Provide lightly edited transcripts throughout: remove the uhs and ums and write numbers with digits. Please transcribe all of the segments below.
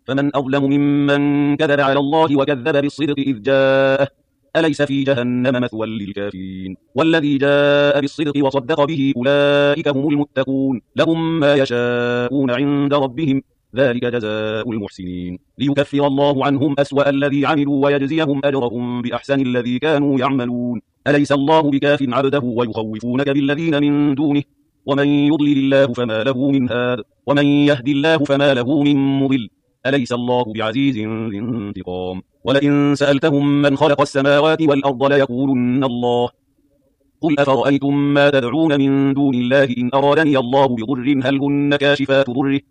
فمن أظلم ممن كذب على الله وكذب بالصدق إذ جاءه أليس في جهنم مثوى للكافرين والذي جاء بالصدق وصدق به أولئك هم المتقون لهم ما يشاءون عند ربهم ذلك جزاء المحسنين ليكفر الله عنهم أسوأ الذي عملوا ويجزيهم أجرهم بأحسن الذي كانوا يعملون أليس الله بكاف عبده ويخوفونك بالذين من دونه ومن يضلل الله فما له من هاد ومن يهد الله فما له من مضل أليس الله بعزيز ذي انتقام ولئن سألتهم من خلق السماوات والأرض ليقولن الله قل أفرأيتم ما تدعون من دون الله إن أرادني الله بضر هل هن كاشفات ضره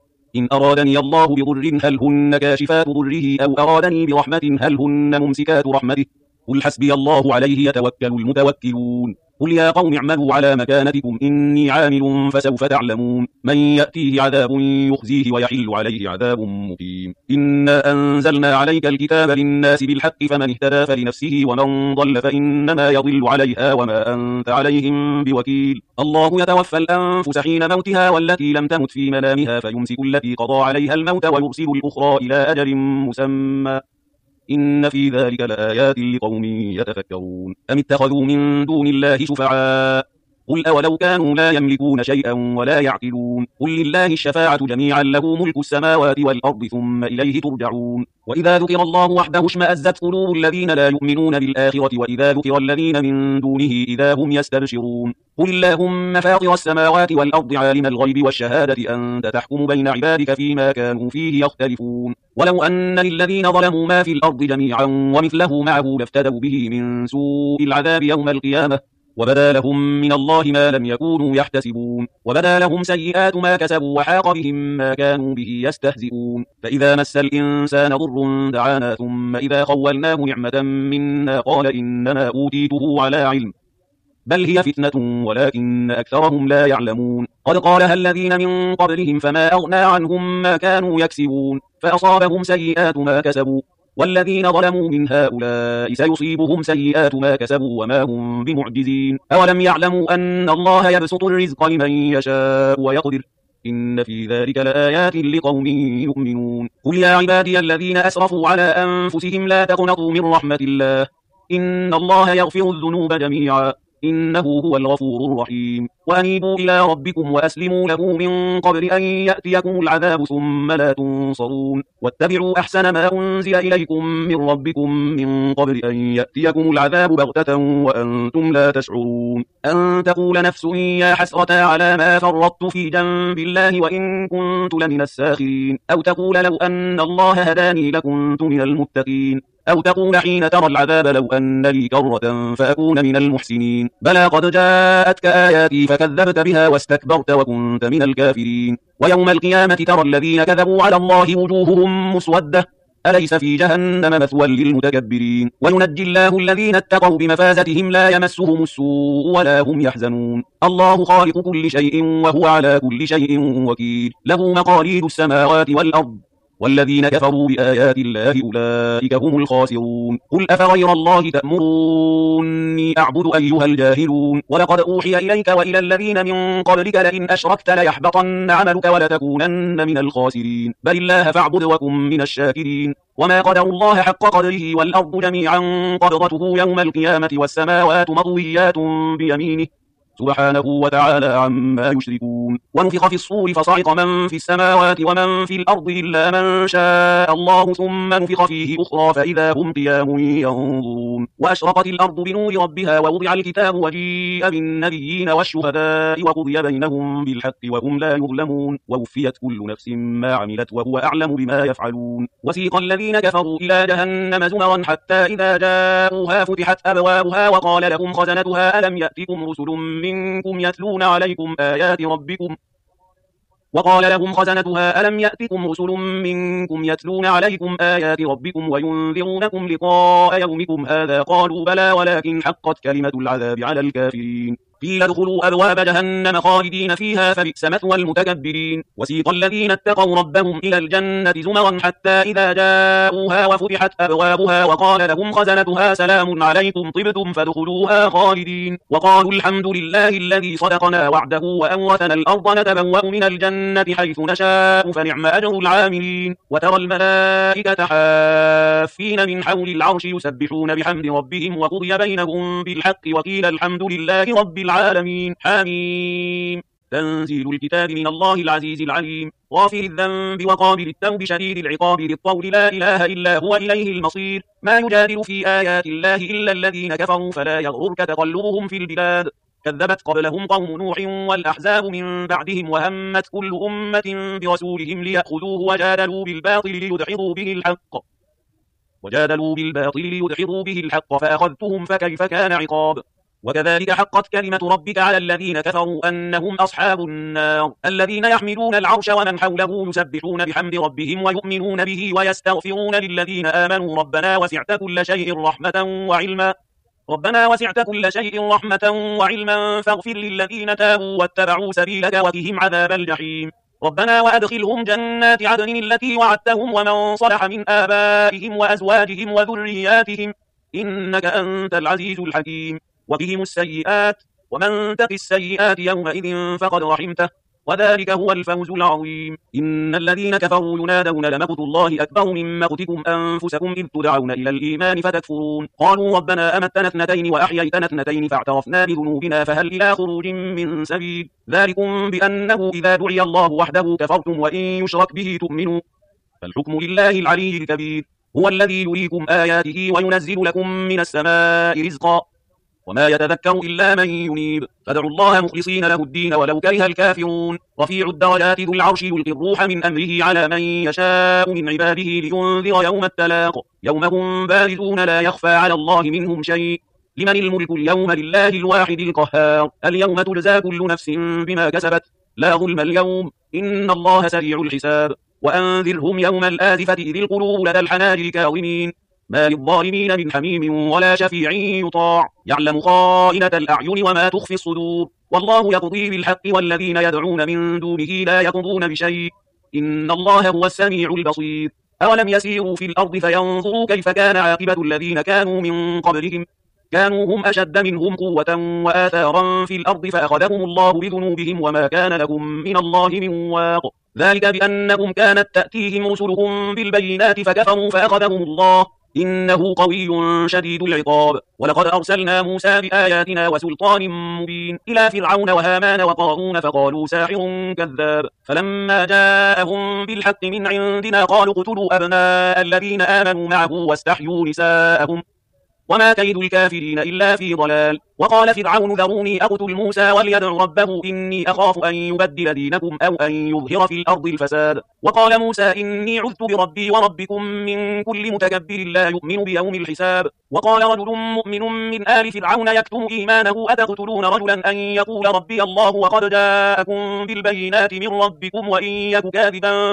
هل هن كاشفات ضره أو أرادني برحمة هل هن ممسكات رحمته قل حسبي الله عليه يتوكل المتوكلون قل يا قوم اعملوا على مكانتكم إني عامل فسوف تعلمون من يأتيه عذاب يخزيه ويحل عليه عذاب مقيم إنا أنزلنا عليك الكتاب للناس بالحق فمن اهتدى فلنفسه ومن ضل فإنما يضل عليها وما أنت عليهم بوكيل الله يتوفى الأنفس حين موتها والتي لم تمت في منامها فيمسك التي قضى عليها الموت ويرسل الأخرى إلى أجل مسمى إن في ذلك لآيات لقوم يتفكرون أم اتخذوا من دون الله شفعاء قل أولو كانوا لا يملكون شيئا ولا يعقلون قل لله الشفاعة جميعا له ملك السماوات والأرض ثم إليه ترجعون وإذا ذكر الله وحده اشمأزت قلوب الذين لا يؤمنون بالآخرة وإذا ذكر الذين من دونه إذا هم يستبشرون قل اللهم فاطر السماوات والأرض عالم الغيب والشهادة أنت تحكم بين عبادك فيما كانوا فيه يختلفون ولو أن للذين ظلموا ما في الأرض جميعا ومثله معه لافتدوا به من سوء العذاب يوم القيامة وبدا لهم من الله ما لم يكونوا يحتسبون وبدا لهم سيئات ما كسبوا وحاق بهم ما كانوا به يستهزئون فإذا مس الإنسان ضر دعانا ثم إذا خولناه نعمة منا قال إنما أوتيته على علم بل هي فتنة ولكن أكثرهم لا يعلمون قد قالها الذين من قبلهم فما أغنى عنهم ما كانوا يكسبون فأصابهم سيئات ما كسبوا والذين ظلموا من هؤلاء سيصيبهم سيئات ما كسبوا وما هم بمعجزين أولم يعلموا أن الله يبسط الرزق لمن يشاء ويقدر إن في ذلك لآيات لقوم يؤمنون قل يا عبادي الذين أسرفوا على أنفسهم لا تقنطوا من رحمة الله إن الله يغفر الذنوب جميعا إنه هو الغفور الرحيم وأنيبوا إلى ربكم وأسلموا له من قبل أن يأتيكم العذاب ثم لا تنصرون واتبعوا أحسن ما أنزل إليكم من ربكم من قبل أن يأتيكم العذاب بغتة وأنتم لا تشعرون أن تقول نفس يا حسرة على ما فرطت في جنب الله وإن كنت لمن الساخرين أو تقول لو أن الله هداني لكنت من المتقين أو تقول حين ترى العذاب لو أن لي كرة فأكون من المحسنين بلى قد جاءتك آياتي فكذبت بها واستكبرت وكنت من الكافرين ويوم القيامة ترى الذين كذبوا على الله وجوههم مسودة أليس في جهنم مثوى للمتكبرين وينجي الله الذين اتقوا بمفازتهم لا يمسهم السوء ولا هم يحزنون الله خالق كل شيء وهو على كل شيء وكيل له مقاليد السماوات والأرض والذين كفروا بآيات الله أولئك هم الخاسرون قل أفغير الله تأمروني أعبد أيها الجاهلون ولقد أوحي إليك وإلى الذين من قبلك لئن أشركت ليحبطن عملك ولتكونن من الخاسرين بل الله فاعبد وكن من الشاكرين وما قدروا الله حق قدره والأرض جميعا قبضته يوم القيامة والسماوات مطويات بيمينه سبحانه وتعالى عما يشركون ونفخ في الصور فصعق من في السماوات ومن في الأرض إلا من شاء الله ثم نفخ فيه أخرى فإذا هم قيام ينظرون وأشرقت الأرض بنور ربها ووضع الكتاب وجيء بالنبيين والشهداء وقضي بينهم بالحق وهم لا يظلمون ووفيت كل نفس ما عملت وهو أعلم بما يفعلون وسيق الذين كفروا إلى جهنم زمرا حتى إذا جاءوها فتحت أبوابها وقال لهم خزنتها ألم يأتكم رسل منكم يتلون عليكم آيات ربكم وينذرونكم لقاء يومكم هذا قالوا بلى ولكن حقت كلمة العذاب على الكافرين قيل ادخلوا أبواب جهنم خالدين فيها فبئس مثوى المتكبرين. وسيق الذين اتقوا ربهم إلى الجنة زمرا حتى إذا جاءوها وفتحت أبوابها وقال لهم خزنتها سلام عليكم طبتم فادخلوها خالدين. وقالوا الحمد لله الذي صدقنا وعده وأورثنا الأرض نتبوأ من الجنة حيث نشاء فنعم أجر العاملين. وترى الملائكة حافين من حول العرش يسبحون بحمد ربهم وقضي بينهم بالحق وقيل الحمد لله رب العالمين. حميم. تنزيل الكتاب من الله العزيز العليم. غافر الذنب وقابل التوب شديد العقاب ذي الطول لا إله إلا هو إليه المصير. ما يجادل في آيات الله إلا الذين كفروا فلا يغررك تقلبهم في البلاد. كذبت قبلهم قوم نوح والأحزاب من بعدهم وهمت كل أمة برسولهم ليأخذوه وجادلوا بالباطل ليدحضوا به الحق فأخذتهم فكيف كان عقاب. وكذلك حقت كلمة ربك على الذين كفروا أنهم أصحاب النار. الذين يحملون العرش ومن حوله يسبحون بحمد ربهم ويؤمنون به ويستغفرون للذين آمنوا ربنا وسعت كل شيء رحمة وعلما فاغفر للذين تابوا واتبعوا سبيلك وقهم عذاب الجحيم. ربنا وأدخلهم جنات عدن التي وعدتهم ومن صلح من آبائهم وأزواجهم وذرياتهم إنك أنت العزيز الحكيم. وقهم السيئات ومن تق السيئات يومئذ فقد رحمته وذلك هو الفوز العظيم. إن الذين كفروا ينادون لمقت الله أكبر من مقتكم أنفسكم إذ تدعون إلى الإيمان فتكفرون. قالوا ربنا أمتنا اثنتين وأحييتنا اثنتين فاعترفنا بذنوبنا فهل إلى خروج من سبيل. ذلكم بأنه إذا دعي الله وحده كفرتم وإن يشرك به تؤمنوا فالحكم لله العلي الكبير. هو الذي يريكم آياته وينزل لكم من السماء رزقا وما يتذكر إلا من ينيب. فادعوا الله مخلصين له الدين ولو كره الكافرون. رفيع الدرجات ذو العرش يلقي الروح من أمره على من يشاء من عباده لينذر يوم التلاق يوم هم بارزون لا يخفى على الله منهم شيء. لمن الملك اليوم لله الواحد القهار. اليوم تجزى كل نفس بما كسبت لا ظلم اليوم إن الله سريع الحساب. وأنذرهم يوم الآزفة إذ القلوب لدى الحناجر كاظمين ما للظالمين من حميم ولا شفيع يطاع. يعلم خائنة الأعين وما تخفي الصدور. والله يقضي بالحق والذين يدعون من دونه لا يقضون بشيء إن الله هو السميع البصير. أولم يسيروا في الأرض فينظروا كيف كان عاقبة الذين كانوا من قبلهم كانوا هم أشد منهم قوة وآثارا في الأرض فأخذهم الله بذنوبهم وما كان لهم من الله من واق. ذلك بأنهم كانت تأتيهم رسلهم بالبينات فكفروا فأخذهم الله إنه قوي شديد العقاب. ولقد أرسلنا موسى بآياتنا وسلطان مبين إلى فرعون وهامان وقارون فقالوا ساحر كذاب. فلما جاءهم بالحق من عندنا قالوا اقتلوا أبناء الذين آمنوا معه واستحيوا نساءهم وما كيد الكافرين إلا في ضلال. وقال فرعون ذروني أقتل موسى وليدع ربه إني أخاف أن يبدل دينكم أو أن يظهر في الأرض الفساد. وقال موسى إني عذت بربي وربكم من كل متكبر لا يؤمن بيوم الحساب. وقال رجل مؤمن من آل فرعون يكتم إيمانه أتقتلون رجلا أن يقول ربي الله وقد جاءكم بالبينات من ربكم وإن يك كاذبا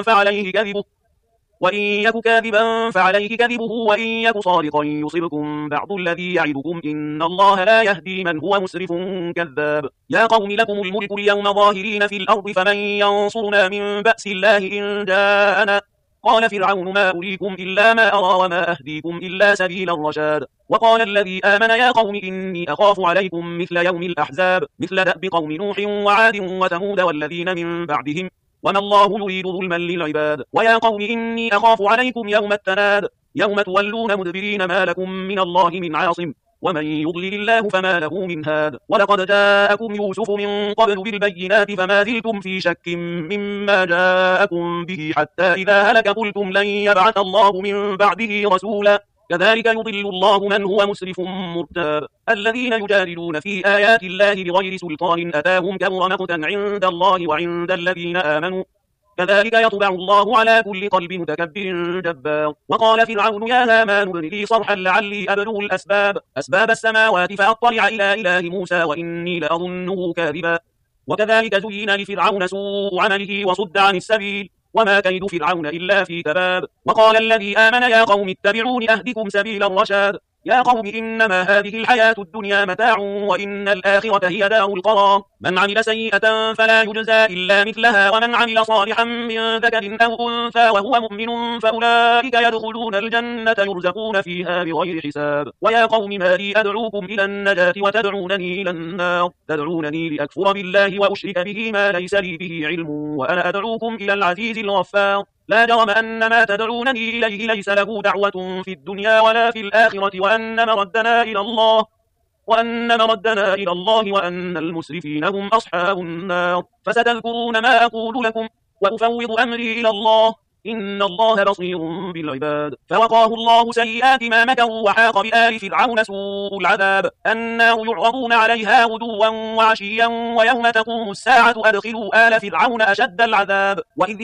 فعليه كذبه وإن يك صادقا يصبكم بعض الذي يعدكم إن الله لا يهدي من هو مسرف كذاب. يا قوم لكم الملك اليوم ظاهرين في الأرض فمن ينصرنا من بأس الله إن جاءنا. قال فرعون ما أريكم إلا ما أرى وما أهديكم إلا سبيل الرشاد. وقال الذي آمن يا قوم إني أخاف عليكم مثل يوم الأحزاب مثل دأب قوم نوح وعاد وثمود والذين من بعدهم وما الله يريد ظلما للعباد. ويا قوم إني أخاف عليكم يوم التناد يوم تولون مدبرين ما لكم من الله من عاصم ومن يضلل الله فما له من هاد. ولقد جاءكم يوسف من قبل بالبينات فما زلتم في شك مما جاءكم به حتى إذا هلك قلتم لن يبعث الله من بعده رسولا كذلك يضل الله من هو مسرف مرتاب. الذين يجادلون في آيات الله بغير سلطان أتاهم كبر مقتا عند الله وعند الذين آمنوا كذلك يطبع الله على كل قلب متكبر جبار. وقال فرعون يا هامان ابن لي صرحا لعلي أبلغ أسباب السماوات فأطلع إلى إله موسى وإني لأظنه كاذبا. وكذلك زين لفرعون سوء عمله وصد عن السبيل وما كيد فرعون إلا في تباب. وقال الذي آمن يا قوم اتبعون أهدكم سبيل الرشاد يا قوم إنما هذه الحياة الدنيا متاع وإن الآخرة هي دار القرار من عمل سيئة فلا يجزى إلا مثلها ومن عمل صالحا من ذكر أو أنثى وهو مؤمن فأولئك يدخلون الجنة يرزقون فيها بغير حساب ويا قوم ما لي أدعوكم إلى النجاة وتدعونني إلى النار تدعونني لأكفر بالله وأشرك به ما ليس لي به علم وأنا أدعوكم إلى العزيز الغفار لا جرم أن ما تدعونني إليه ليس له دعوة في الدنيا ولا في الآخرة وأن مردنا إلى الله وأن المسرفين هم أصحاب النار فستذكرون ما أقول لكم وأفوض أمري إلى الله إن الله بصير بالعباد فوقاه الله سيئات ما مكروا وحاق بآل فرعون سوء العذاب النار يعرضون عليها غدوا وعشيا ويوم تقوم الساعة أدخلوا آل فرعون أشد العذاب وإذ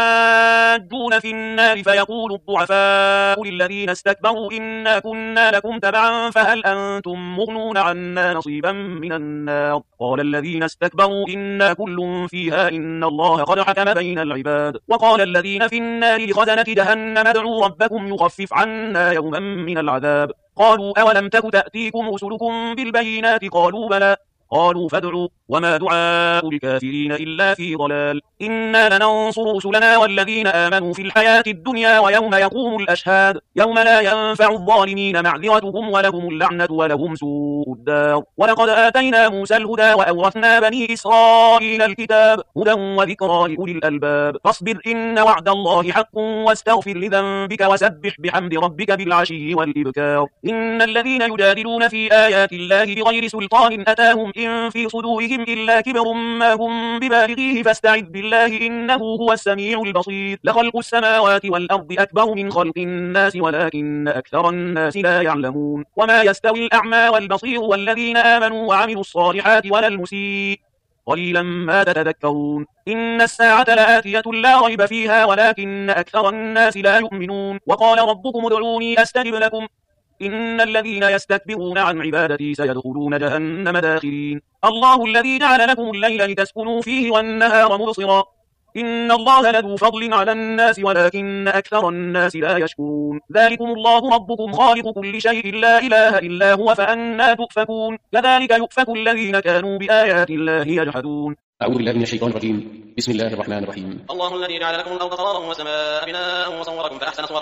يتحاجون في النار فيقول الضعفاء للذين استكبروا إنا كنا لكم تبعا فهل أنتم مغنون عنا نصيبا من النار قال الذين استكبروا إنا كل فيها إن الله قد حكم بين العباد وقال الذين في النار لخزنة جهنم ادعوا ربكم يخفف عنا يوما من العذاب قالوا أولم تك تأتيكم رسلكم بالبينات قالوا بلى قالوا فادعوا وما دعاء الكافرين إلا في ضلال إنا لننصر رسلنا والذين آمنوا في الحياة الدنيا ويوم يقوم الأشهاد يوم لا ينفع الظالمين معذرتهم ولهم اللعنة ولهم سوء الدار ولقد آتينا موسى الهدى وأورثنا بني إسرائيل الكتاب هدى وذكرى لأولي الألباب فاصبر إن وعد الله حق واستغفر لذنبك وسبح بحمد ربك بالعشي والإبكار إن الذين يجادلون في آيات الله بغير سلطان أتاهم إن في صدورهم إلا كبر ما هم ببالغيه فاستعذ بالله إنه هو السميع البصير لخلق السماوات والأرض أكبر من خلق الناس ولكن أكثر الناس لا يعلمون وما يستوي الأعمى والبصير والذين آمنوا وعملوا الصالحات ولا المسيء قليلا ما تتذكرون إن الساعة لآتية لا ريب فيها ولكن أكثر الناس لا يؤمنون وقال ربكم ادعوني أستجب لكم إن الذين يستكبرون عن عبادتي سيدخلون جهنم داخرين الله الذي جعل لكم الليل لتسكنوا فيه والنهار مبصرا إن الله لذو فضل على الناس ولكن أكثر الناس لا يشكرون ذلكم الله ربكم خالق كل شيء لا إله إلا هو فأنى تؤفكون كذلك يؤفك الذين كانوا بآيات الله يجحدون أعوذ بالله من الشيطان الرجيم بسم الله الرحمن الرحيم الله الذي جعل لكم الأرض قرارا والسماء بناء وصوركم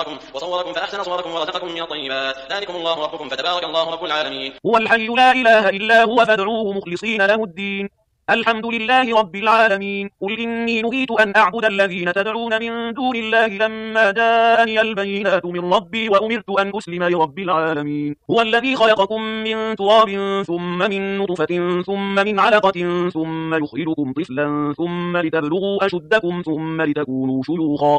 فأحسن صوركم ورزقكم من الطيبات ذلكم الله ربكم فتبارك الله رب العالمين هو الحي لا إله إلا هو فادعوه مخلصين له الدين الحمد لله رب العالمين قل إني نهيت أن أعبد الذين تدعون من دون الله لما جاءني البينات من ربي وأمرت أن أسلم لرب العالمين هو الذي خلقكم من تراب ثم من نطفة ثم من علقة ثم يخرجكم طفلا ثم لتبلغوا أشدكم ثم لتكونوا شيوخا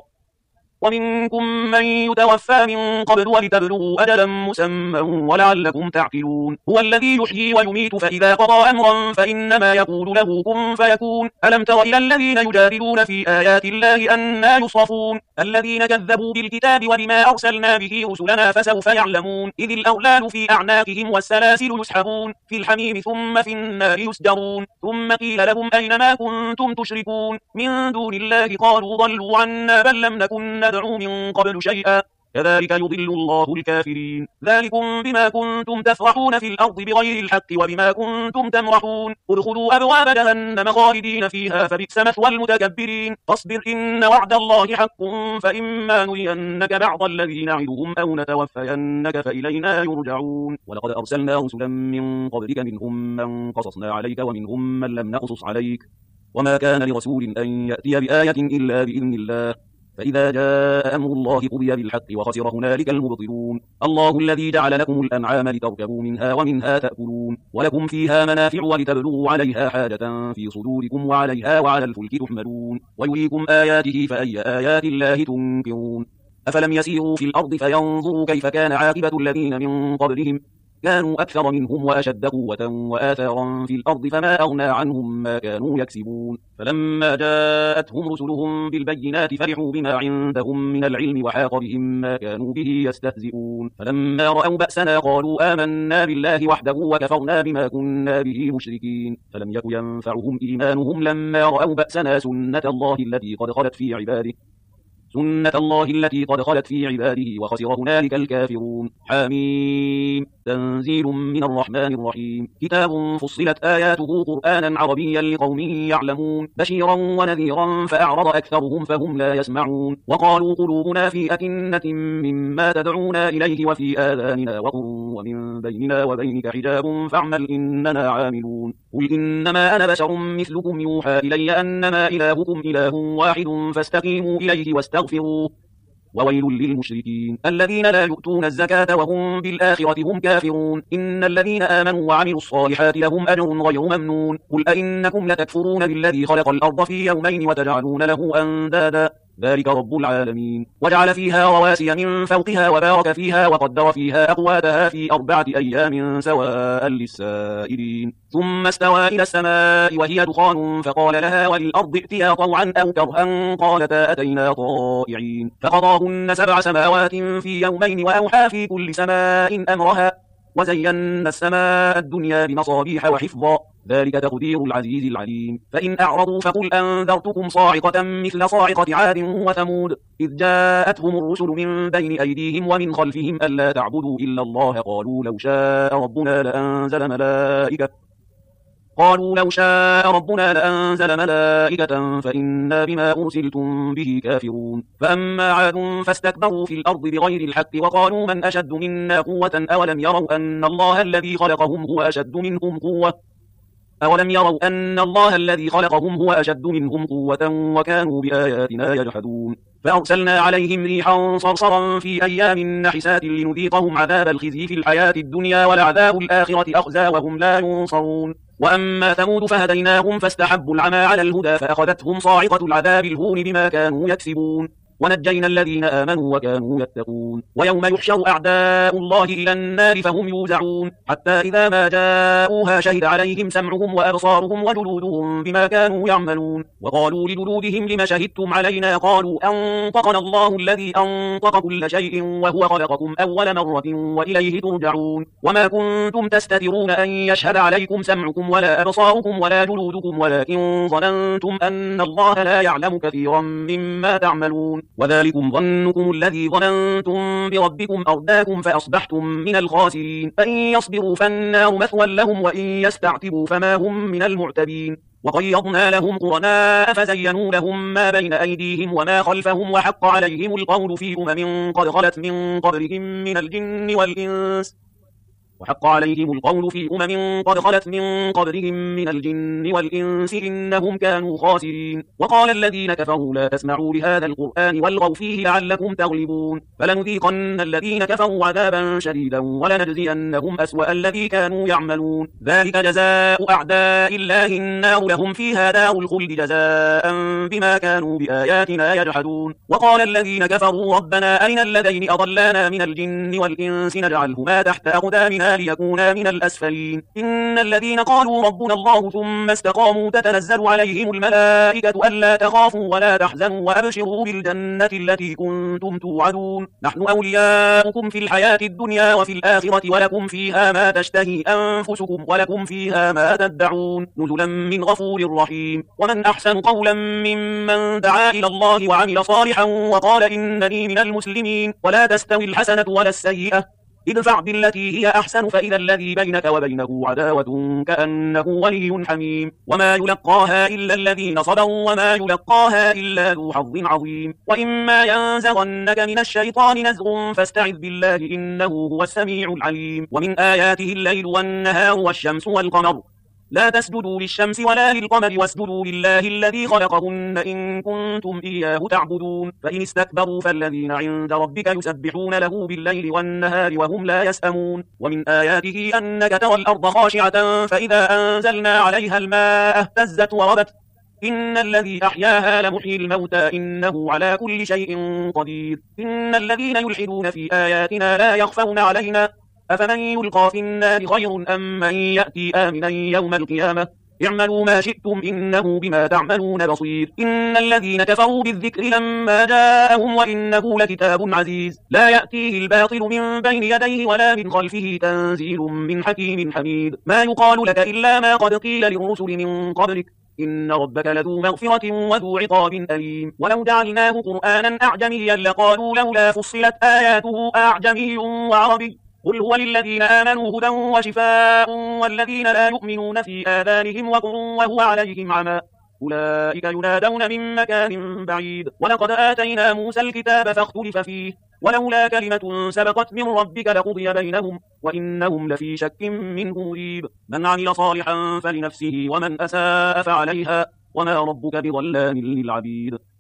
ومنكم من يتوفى من قبل ولتبلغوا أجلا مسمى ولعلكم تعقلون هو الذي يحيي ويميت فإذا قضى أمرا فإنما يقول له كن فيكون ألم تر إلى الذين يجادلون في آيات الله أنى يصرفون الذين كذبوا بالكتاب وبما أرسلنا به رسلنا فسوف يعلمون إذ الأغلال في أعناقهم والسلاسل يسحبون في الحميم ثم في النار يسجرون ثم قيل لهم أين ما كنتم تشركون من دون الله قالوا ضلوا عنا بل لم نكن ندعو من قبل شيئا كذلك يضل الله الكافرين ذلكم بما كنتم تفرحون في الأرض بغير الحق وبما كنتم تمرحون ادخلوا أبواب جهنم خالدين فيها فبئس مثوى المتكبرين فاصبر إن وعد الله حق فإما نرينك بعض الذي نعدهم أو نتوفينك فإلينا يرجعون ولقد أرسلنا رسلا من قبلك منهم من قصصنا عليك ومنهم من لم نقصص عليك وما كان لرسول أن يأتي بآية إلا بإذن الله فإذا جاء أمر الله قضي بالحق وخسر هنالك المبطلون الله الذي جعل لكم الأنعام لتركبوا منها ومنها تأكلون ولكم فيها منافع ولتبلغوا عليها حاجة في صدوركم وعليها وعلى الفلك تحملون ويريكم آياته فأي آيات الله تنكرون أفلم يسيروا في الأرض فينظروا كيف كان عاقبة الذين من قبلهم كانوا أكثر منهم وأشد قوة وآثارا في الأرض فما أغنى عنهم ما كانوا يكسبون فلما جاءتهم رسلهم بالبينات فرحوا بما عندهم من العلم وحاق بهم ما كانوا به يستهزئون فلما رأوا بأسنا قالوا آمنا بالله وحده وكفرنا بما كنا به مشركين فلم يك ينفعهم إيمانهم لما رأوا بأسنا سنة الله التي قد خلت في عباده سنة الله التي قد خلت في عباده وخسر هنالك الكافرون. حميم. تنزيل من الرحمن الرحيم. كتاب فصلت آياته قرآنا عربيا لقوم يعلمون بشيرا ونذيرا فأعرض أكثرهم فهم لا يسمعون. وقالوا قلوبنا في أكنة مما تدعونا إليه وفي آذاننا وقر ومن بيننا وبينك حجاب فاعمل إننا عاملون. قل إنما أنا بشر مثلكم يوحى إلي أنما إلهكم إله واحد فاستقيموا إليه واستغفروه وويل للمشركين الذين لا يؤتون الزكاة وهم بالآخرة هم كافرون. إن الذين آمنوا وعملوا الصالحات لهم أجر غير ممنون. قل أئنكم لتكفرون بالذي خلق الأرض في يومين وتجعلون له أندادا ذلك رب العالمين. وجعل فيها رواسي من فوقها وبارك فيها وقدر فيها أقواتها في 4 أيام سواء للسائلين. ثم استوى إلى السماء وهي دخان فقال لها وللأرض ائتيا طوعا أو كرها قالتا أتينا طائعين. فقضاهن 7 سماوات في يومين وأوحى في كل سماء أمرها وزينا السماء الدنيا بمصابيح وحفظا ذلك تقدير العزيز العليم. فإن أعرضوا فقل أنذرتكم صاعقة مثل صاعقة عاد وثمود إذ جاءتهم الرسل من بين أيديهم ومن خلفهم ألا تعبدوا إلا الله قالوا لو شاء ربنا لأنزل ملائكة فإنا بما أرسلتم به كافرون. فأما عاد فاستكبروا في الأرض بغير الحق وقالوا من أشد منا قوة أولم يروا أن الله الذي خلقهم هو أشد منهم قوة وكانوا بآياتنا يجحدون. فأرسلنا عليهم ريحا صرصرا في أيام نحسات لنذيقهم عذاب الخزي في الحياة الدنيا ولعذاب الآخرة أخزى وهم لا ينصرون. وأما ثمود فهديناهم فاستحبوا العمى على الهدى فأخذتهم صاعقة العذاب الهون بما كانوا يكسبون. ونجينا الذين آمنوا وكانوا يتقون. ويوم يحشر أعداء الله إلى النار فهم يوزعون حتى إذا ما جاءوها شهد عليهم سمعهم وأبصارهم وجلودهم بما كانوا يعملون. وقالوا لجلودهم لم شهدتم علينا قالوا أنطقنا الله الذي أنطق كل شيء وهو خلقكم أول مرة وإليه ترجعون. وما كنتم تستترون أن يشهد عليكم سمعكم ولا أبصاركم ولا جلودكم ولكن ظننتم أن الله لا يعلم كثيرا مما تعملون. وذلكم ظنكم الذي ظننتم بربكم أرداكم فأصبحتم من الخاسرين. فإن يصبروا فالنار مثوى لهم وإن يستعتبوا فما هم من المعتبين. وقيضنا لهم قرناء فزينوا لهم ما بين أيديهم وما خلفهم وحق عليهم القول في قد خلت من قبلهم من الجن والإنس إنهم كانوا خاسرين. وقال الذين كفروا لا تسمعوا لهذا القرآن والغوا فيه لعلكم تغلبون. فلنذيقن الذين كفروا عذابا شديدا ولنجزينهم أسوأ الذي كانوا يعملون. ذلك جزاء أعداء الله النار لهم فيها دار الخلد جزاء بما كانوا بآياتنا يجحدون. وقال الذين كفروا ربنا أرنا الذين أضلانا من الجن والإنس نجعلهما تحت أقدامنا ليكونا من الأسفلين. إن الذين قالوا ربنا الله ثم استقاموا تتنزل عليهم الملائكة ألا تخافوا ولا تحزنوا وأبشروا بالجنة التي كنتم توعدون. نحن أولياؤكم في الحياة الدنيا وفي الآخرة ولكم فيها ما تشتهي أنفسكم ولكم فيها ما تدعون نزلا من غفور رحيم. ومن أحسن قولا ممن دعا إلى الله وعمل صالحا وقال إنني من المسلمين. ولا تستوي الحسنة ولا السيئة ادفع بالتي هي أحسن فإذا الذي بينك وبينه عداوة كأنه ولي حميم. وما يلقاها إلا الذين صبروا وما يلقاها إلا ذو حظ عظيم. وإما ينزغنك من الشيطان نزغ فاستعذ بالله إنه هو السميع العليم. ومن آياته الليل والنهار والشمس والقمر لا تسجدوا للشمس ولا للقمر واسجدوا لله الذي خلقهن إن كنتم إياه تعبدون. فإن استكبروا فالذين عند ربك يسبحون له بالليل والنهار وهم لا يسأمون. ومن آياته أنك ترى الأرض خاشعة فإذا أنزلنا عليها الماء اهتزت وربت إن الذي أحياها لمحيي الموتى إنه على كل شيء قدير. إن الذين يلحدون في آياتنا لا يخفون علينا أفمن يلقى في النار خير أم من يأتي آمنا يوم القيامة اعملوا ما شئتم إنه بما تعملون بصير. إن الذين كفروا بالذكر لما جاءهم وإنه لكتاب عزيز لا يأتيه الباطل من بين يديه ولا من خلفه تنزيل من حكيم حميد. ما يقال لك إلا ما قد قيل للرسل من قبلك إن ربك لذو مغفرة وذو عقاب أليم ولو جعلناه قرآنا أعجميا لقالوا لولا فصلت آياته أعجمي وعربي قل هو للذين آمنوا هدى وشفاء والذين لا يؤمنون في آذانهم وقر وهو عليهم عمى أولئك ينادون من مكان بعيد ولقد آتينا موسى الكتاب فاختلف فيه ولولا كلمة سبقت من ربك لقضي بينهم وإنهم لفي شك منه مريب من عمل صالحا فلنفسه ومن أساء فعليها وما ربك بظلام للعبيد